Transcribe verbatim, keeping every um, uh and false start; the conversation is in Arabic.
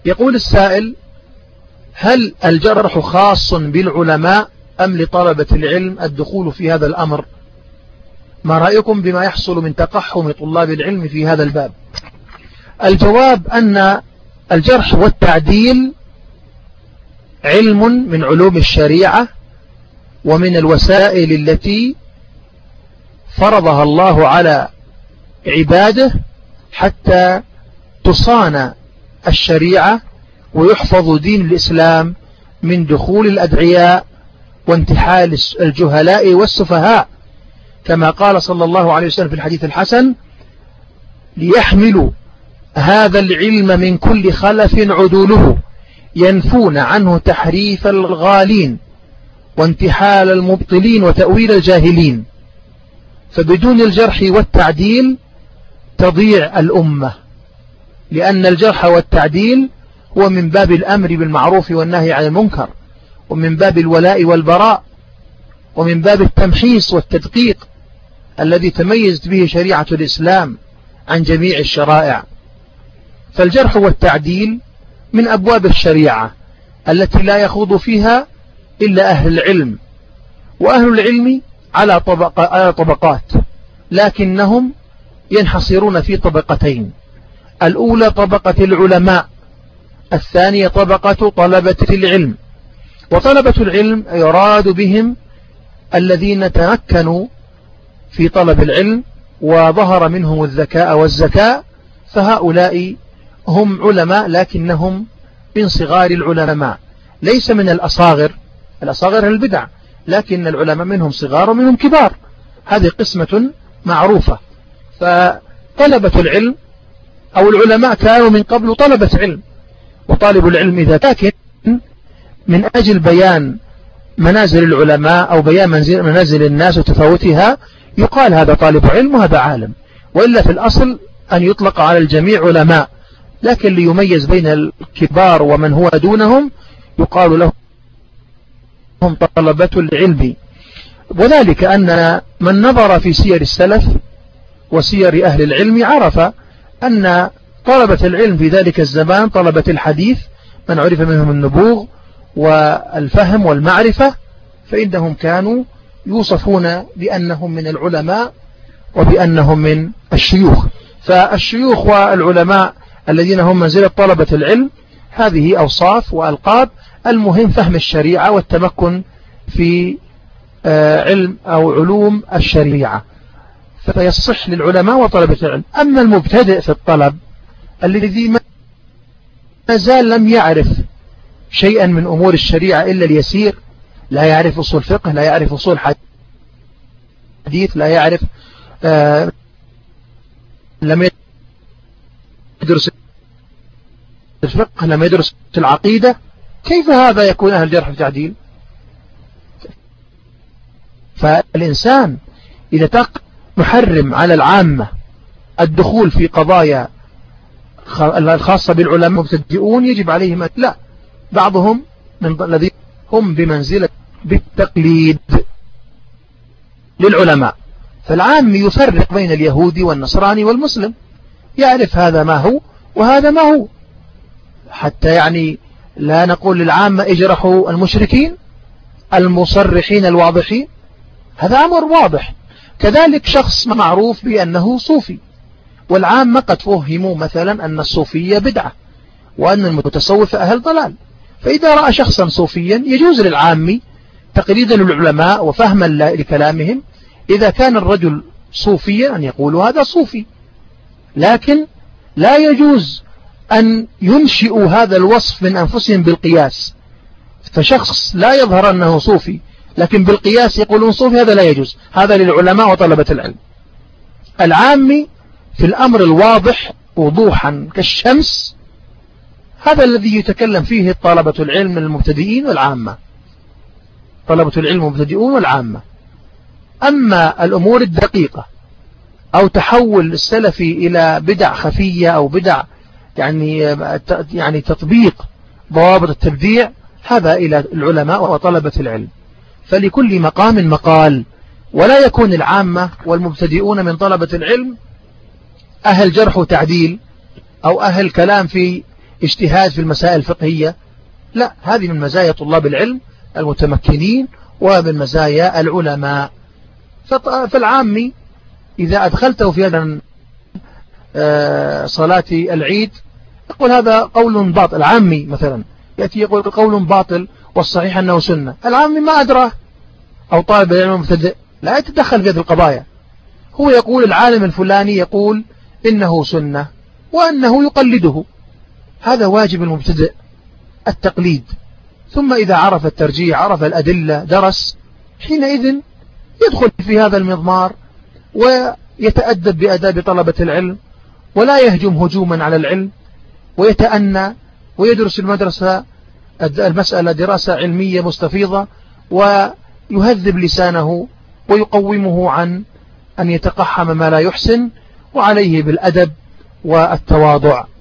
يقول السائل: هل الجرح خاص بالعلماء أم لطلبة العلم الدخول في هذا الأمر؟ ما رأيكم بما يحصل من تقحم طلاب العلم في هذا الباب؟ الجواب أن الجرح والتعديل علم من علوم الشريعة ومن الوسائل التي فرضها الله على عباده حتى تصان الشريعة ويحفظ دين الإسلام من دخول الأدعياء وانتحال الجهلاء والسفهاء، كما قال صلى الله عليه وسلم في الحديث الحسن: ليحملوا هذا العلم من كل خلف عدوله ينفون عنه تحريف الغالين وانتحال المبطلين وتأويل الجاهلين. فبدون الجرح والتعديل تضيع الأمة، لأن الجرح والتعديل هو من باب الأمر بالمعروف والنهي عن المنكر، ومن باب الولاء والبراء، ومن باب التمحيص والتدقيق الذي تميزت به شريعة الإسلام عن جميع الشرائع. فالجرح والتعديل من أبواب الشريعة التي لا يخوض فيها إلا أهل العلم، وأهل العلم على طبق على طبقات، لكنهم ينحصرون في طبقتين: الأولى طبقة العلماء، الثانية طبقة طلبة العلم. وطلبة العلم يراد بهم الذين تمكنوا في طلب العلم وظهر منهم الذكاء والزكاء، فهؤلاء هم علماء لكنهم من صغار العلماء، ليس من الأصاغر. الأصاغر البدع، لكن العلماء منهم صغار ومنهم كبار، هذه قسمة معروفة. فطلبة العلم أو العلماء كانوا من قبل طلبة علم، وطالب العلم إذا لكن من أجل بيان منازل العلماء أو بيان منازل الناس وتفاوتها يقال هذا طالب علم وهذا عالم، وإلا في الأصل أن يطلق على الجميع علماء، لكن ليميز بين الكبار ومن هو دونهم يقال لهم طلبة العلم. وذلك أن من نظر في سير السلف وسير أهل العلم عرف أن طلبة العلم في ذلك الزمان طلبة الحديث من عرف منهم النبوغ والفهم والمعرفة، فإنهم كانوا يوصفون بأنهم من العلماء وبأنهم من الشيوخ. فالشيوخ والعلماء الذين هم منزلة طلبة العلم هذه أوصاف وألقاب، المهم فهم الشريعة والتمكن في علم أو علوم الشريعة، فيصح للعلماء وطلبة العلم. أما المبتدئ في الطلب الذي ما زال لم يعرف شيئا من أمور الشريعة إلا اليسير، لا يعرف أصول فقه، لا يعرف أصول حديث، لا يعرف آه لم يدرس الفقه، لم يدرس العقيدة، كيف هذا يكون أهل جرح وتعديل؟ فالإنسان إذا تق محرم على العامة الدخول في قضايا الخاصة بالعلماء المبتدئون يجب عليهم لا، بعضهم من الذين هم بمنزلة بالتقليد للعلماء. فالعام يفرق بين اليهودي والنصراني والمسلم، يعرف هذا ما هو وهذا ما هو، حتى يعني لا نقول للعامة اجرحوا المشركين المصرحين الواضحين، هذا أمر واضح. كذلك شخص معروف بأنه صوفي، والعامة قد فهموا مثلا أن الصوفية بدعة وأن المتصوف أهل ضلال، فإذا رأى شخصا صوفيا يجوز للعامي تقليدا للعلماء وفهما لكلامهم إذا كان الرجل صوفيا أن يقول هذا صوفي، لكن لا يجوز أن ينشئوا هذا الوصف من أنفسهم بالقياس. فشخص لا يظهر أنه صوفي لكن بالقياس يقولون صوفي، هذا لا يجوز، هذا للعلماء وطلبة العلم. العامي في الأمر الواضح وضوحا كالشمس هذا الذي يتكلم فيه طلبة العلم المبتدئين والعامة، طلبة العلم المبتدئون والعامة. أما الأمور الدقيقة أو تحول السلفي إلى بدع خفية أو بدع يعني يعني تطبيق ضوابط التبديع، هذا إلى العلماء وطلبة العلم. فلكل مقام مقال، ولا يكون العامة والمبتدئون من طلبة العلم أهل جرح وتعديل أو أهل كلام في اجتهاد في المسائل الفقهية، لا، هذه من مزايا طلاب العلم المتمكنين ومن مزايا العلماء. فالعامي إذا أدخلته في هذا صلاة العيد يقول هذا قول باطل. العامي مثلا يأتي يقول قول باطل والصحيح أنه سنة، العامي ما أدراه، أو طالب العلم المبتدئ لا يتدخل في هذه القضايا، هو يقول العالم الفلاني يقول إنه سنة وأنه يقلده، هذا واجب المبتدئ التقليد. ثم إذا عرف الترجيح، عرف الأدلة، درس، حينئذ يدخل في هذا المضمار ويتأدب بأداب طلبة العلم، ولا يهجم هجوما على العلم، ويتأنى ويدرس المدرسة المسألة دراسة علمية مستفيضة، ويهذب لسانه ويقومه عن أن يتقحم ما لا يحسن، وعليه بالأدب والتواضع.